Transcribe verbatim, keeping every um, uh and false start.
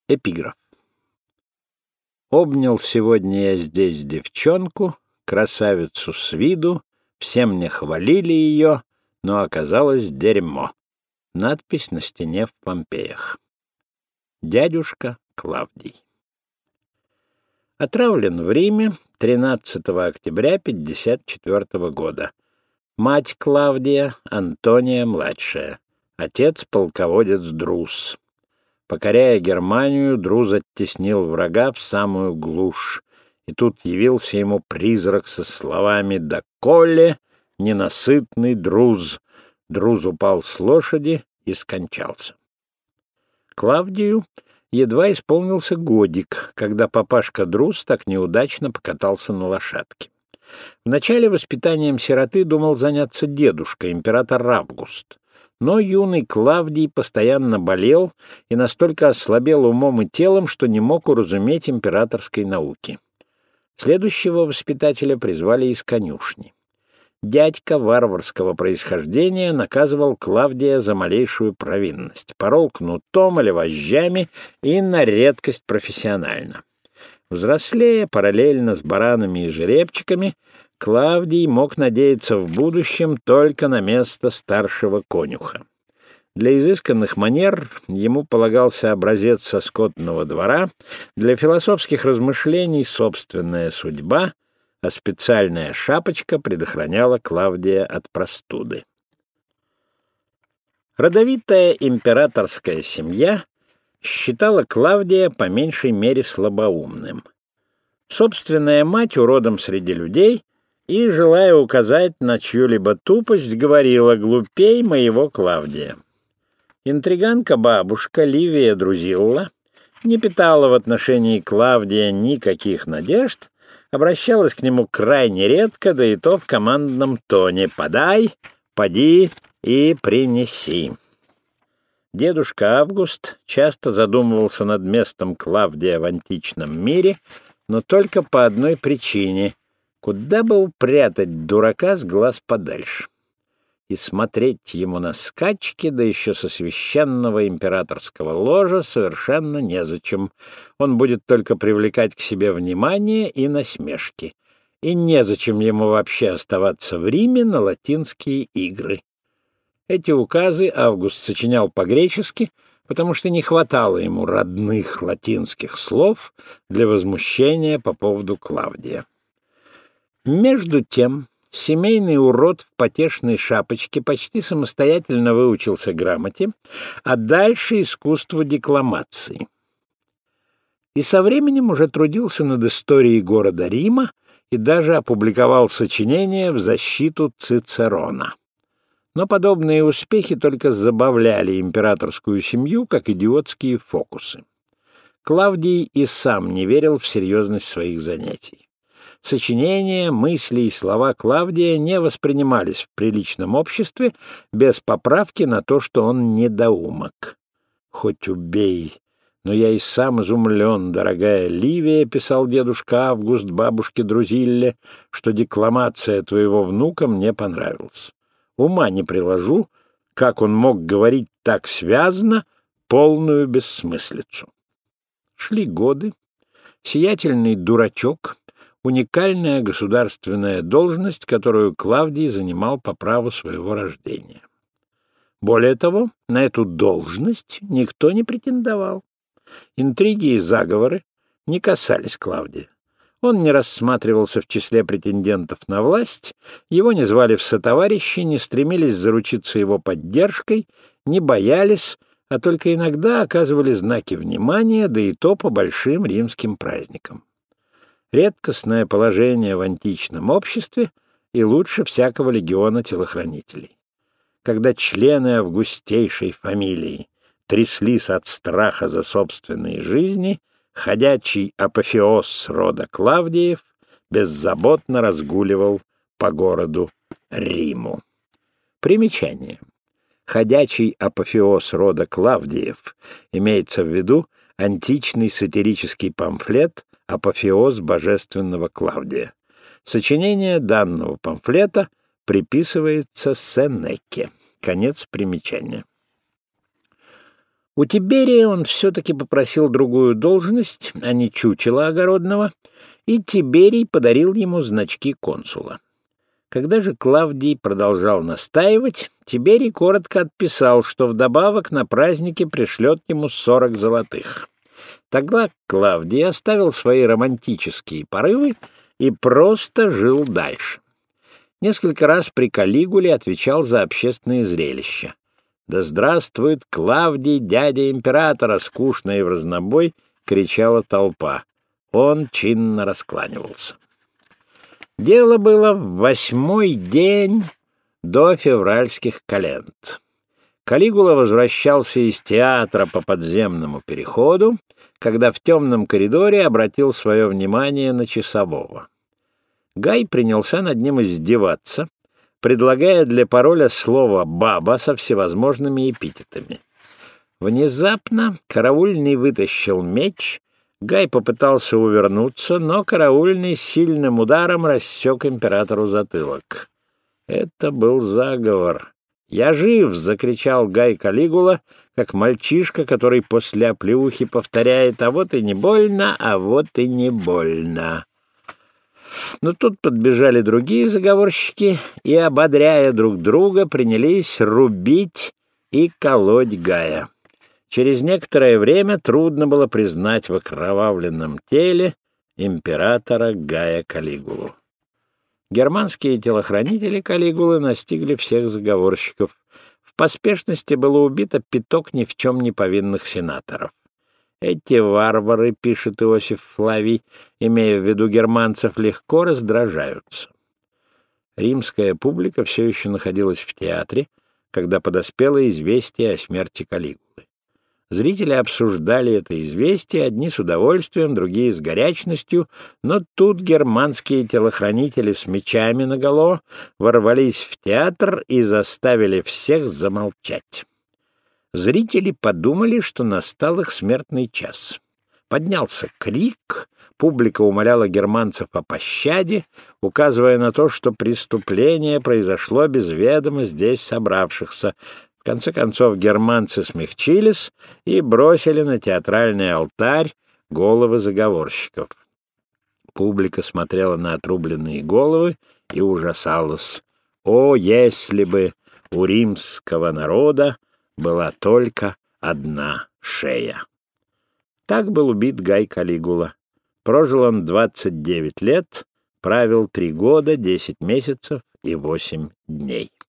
Эпиграф. Обнял сегодня я здесь девчонку, красавицу с виду, все мне хвалили ее, но оказалось дерьмо. Надпись на стене в Помпеях. Дядюшка Клавдий. Отравлен в Риме тринадцатого октября пятьдесят четвёртого года. Мать Клавдия Антония-младшая. Отец полководец Друз. Покоряя Германию, Друз оттеснил врага в самую глушь, и тут явился ему призрак со словами «Доколе, ненасытный Друз!» Друз упал с лошади и скончался. Клавдию едва исполнился годик, когда папашка Друз так неудачно покатался на лошадке. Вначале воспитанием сироты думал заняться дедушка, император Август. Но юный Клавдий постоянно болел и настолько ослабел умом и телом, что не мог уразуметь императорской науки. Следующего воспитателя призвали из конюшни. Дядька варварского происхождения наказывал Клавдия за малейшую провинность, порол кнутом или вожжами и на редкость профессионально. Взрослея параллельно с баранами и жеребчиками, Клавдий мог надеяться в будущем только на место старшего конюха. Для изысканных манер ему полагался образец со скотного двора, для философских размышлений собственная судьба, а специальная шапочка предохраняла Клавдия от простуды. Родовитая императорская семья считала Клавдия по меньшей мере слабоумным. Собственная мать уродом среди людей и, желая указать на чью-либо тупость, говорила «глупей моего Клавдия». Интриганка-бабушка Ливия Друзилла не питала в отношении Клавдия никаких надежд, обращалась к нему крайне редко, да и то в командном тоне «подай, поди и принеси». Дедушка Август часто задумывался над местом Клавдия в античном мире, но только по одной причине — куда бы упрятать дурака с глаз подальше. И смотреть ему на скачки, да еще со священного императорского ложа, совершенно незачем. Он будет только привлекать к себе внимание и насмешки. И незачем ему вообще оставаться в Риме на латинские игры. Эти указы Август сочинял по-гречески, потому что не хватало ему родных латинских слов для возмущения по поводу Клавдия. Между тем, семейный урод в потешной шапочке почти самостоятельно выучился грамоте, а дальше искусству декламации. И со временем уже трудился над историей города Рима и даже опубликовал сочинение в защиту Цицерона. Но подобные успехи только забавляли императорскую семью, как идиотские фокусы. Клавдий и сам не верил в серьезность своих занятий. Сочинения, мысли и слова Клавдия не воспринимались в приличном обществе без поправки на то, что он недоумок. «Хоть убей, но я и сам изумлен, дорогая Ливия», — писал дедушка Август бабушке Друзилле, «что декламация твоего внука мне понравилась. Ума не приложу, как он мог говорить так связно, полную бессмыслицу». Шли годы. Сиятельный дурачок — уникальная государственная должность, которую Клавдий занимал по праву своего рождения. Более того, на эту должность никто не претендовал. Интриги и заговоры не касались Клавдия. Он не рассматривался в числе претендентов на власть, его не звали в сотоварищи, не стремились заручиться его поддержкой, не боялись, а только иногда оказывали знаки внимания, да и то по большим римским праздникам. Редкостное положение в античном обществе и лучше всякого легиона телохранителей. Когда члены августейшей фамилии тряслись от страха за собственные жизни, ходячий апофеоз рода Клавдиев беззаботно разгуливал по городу Риму. Примечание. Ходячий апофеоз рода Клавдиев имеется в виду античный сатирический памфлет «Апофеоз божественного Клавдия». Сочинение данного памфлета приписывается Сенеке. Конец примечания. У Тиберия он все-таки попросил другую должность, а не чучела огородного, и Тиберий подарил ему значки консула. Когда же Клавдий продолжал настаивать, Тиберий коротко отписал, что вдобавок на празднике пришлет ему сорок золотых. Тогда Клавдий оставил свои романтические порывы и просто жил дальше. Несколько раз при Калигуле отвечал за общественные зрелища. «Да здравствует Клавдий, дядя императора!» — скучно и в разнобой кричала толпа. Он чинно раскланивался. Дело было в восьмой день до февральских календ. Калигула возвращался из театра по подземному переходу, когда в темном коридоре обратил свое внимание на часового. Гай принялся над ним издеваться, предлагая для пароля слово «баба» со всевозможными эпитетами. Внезапно караульный вытащил меч. Гай попытался увернуться, но караульный сильным ударом рассек императору затылок. Это был заговор. «Я жив!» — закричал Гай Калигула, как мальчишка, который после оплеухи повторяет: «А вот и не больно, а вот и не больно». Но тут подбежали другие заговорщики и, ободряя друг друга, принялись рубить и колоть Гая. Через некоторое время трудно было признать в окровавленном теле императора Гая Калигулу. Германские телохранители Калигулы настигли всех заговорщиков. В поспешности было убито пяток ни в чем не повинных сенаторов. Эти варвары, пишет Иосиф Флавий, имея в виду германцев, легко раздражаются. Римская публика все еще находилась в театре, когда подоспело известие о смерти Калигулы. Зрители обсуждали это известие, одни с удовольствием, другие с горячностью, но тут германские телохранители с мечами наголо ворвались в театр и заставили всех замолчать. Зрители подумали, что настал их смертный час. Поднялся крик, публика умоляла германцев о пощаде, указывая на то, что преступление произошло без ведома здесь собравшихся. В конце концов германцы смягчились и бросили на театральный алтарь головы заговорщиков. Публика смотрела на отрубленные головы и ужасалась. О, если бы у римского народа была только одна шея! Так был убит Гай Калигула. Прожил он двадцать девять лет, правил три года, десять месяцев и восемь дней.